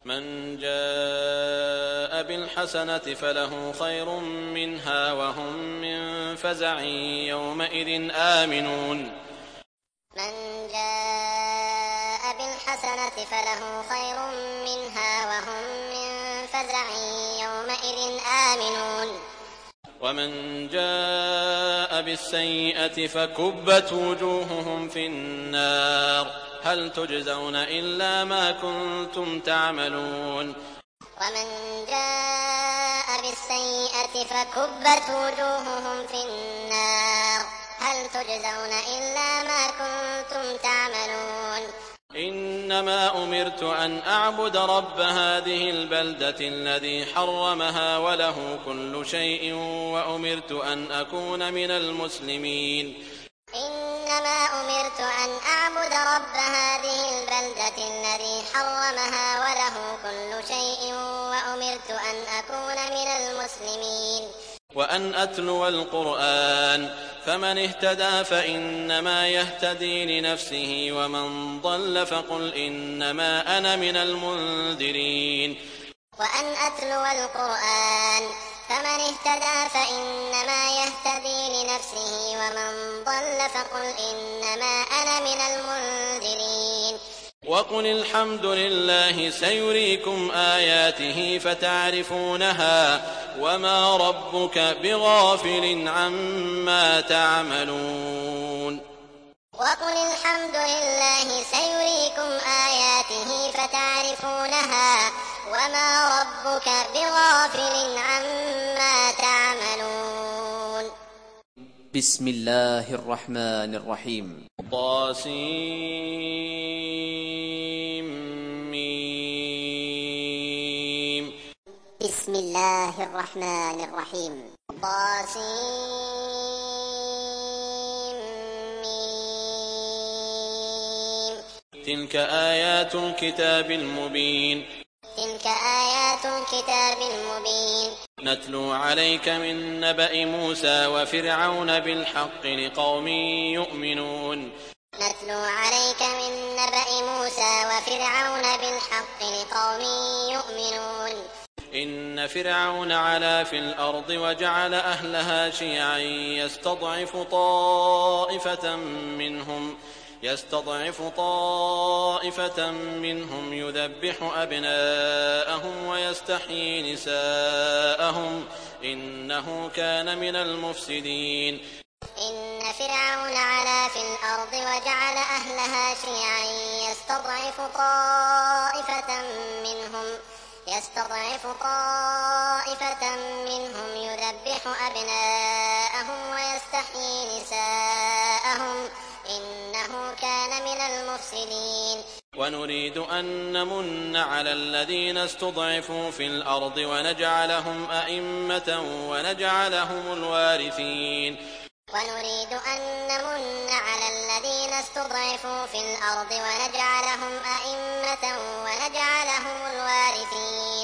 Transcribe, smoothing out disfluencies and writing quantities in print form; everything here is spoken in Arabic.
من جاء بالحسنة فله خير منها وهم من فزع يومئذ آمنون. من جاء بالحسنة فله خير منها وهم من فزع يومئذ آمنون. ومن جاء بالسيئة فكبت وجوههم في النار هل تجزون إلا ما كنتم تعملون. ومن جاء بالسيئة فكبت وجوههم في النار هل تجزون إلا ما كنتم تعملون. إنما أمرت أن أعبد رب هذه البلدة الذي حرمها وله كل شيء وأمرت أن أكون من المسلمين. إنما أمرت أن أعبد رب هذه البلدة الذي حرمها وله كل شيء وأمرت أن أكون من المسلمين. وأن أتلو القرآن فمن اهتدى فإنما يهتدي لنفسه ومن ضل فقل إنما أنا من المنذرين. وأن أتلو القرآن فمن اهتدى فإنما يهتدي لنفسه ومن ضل فقل إنما أنا من المنذرين. وقل الحمد لله سيريكم آياته فتعرفونها وما ربك بغافل عما تعملون. وقل الحمد لله سيريكم آياته فتعرفونها وما ربك بغافل عما تعملون. بسم الله الرحمن الرحيم. طاسيم. بسم الله الرحمن الرحيم. طاسيم. تلك آيات الكتاب المبين. تلك آيات الكتاب المبين. نتلو عليك من نبأ موسى وفرعون بالحق لقوم يؤمنون. نتلو عليك من نبأ موسى وفرعون بالحق لقوم يؤمنون. إن فرعون علا في الأرض وجعل أهلها شيعا يستضعف طائفة منهم يذبح أبناءهم ويستحيي نساءهم إنه كان من المفسدين. إن فرعون علا في الأرض وجعل أهلها شيعا يستضعف طائفة منهم يذبح أبناءهم ويستحيي نساءهم إنه كان من المفسدين. ونريد أن نمن على الذين استضعفوا في الأرض ونجعلهم أئمة ونجعلهم الوارثين. ونريد أن نمن على الذين استضعفوا في الأرض ونجعلهم أئمة ونجعلهم الوارثين.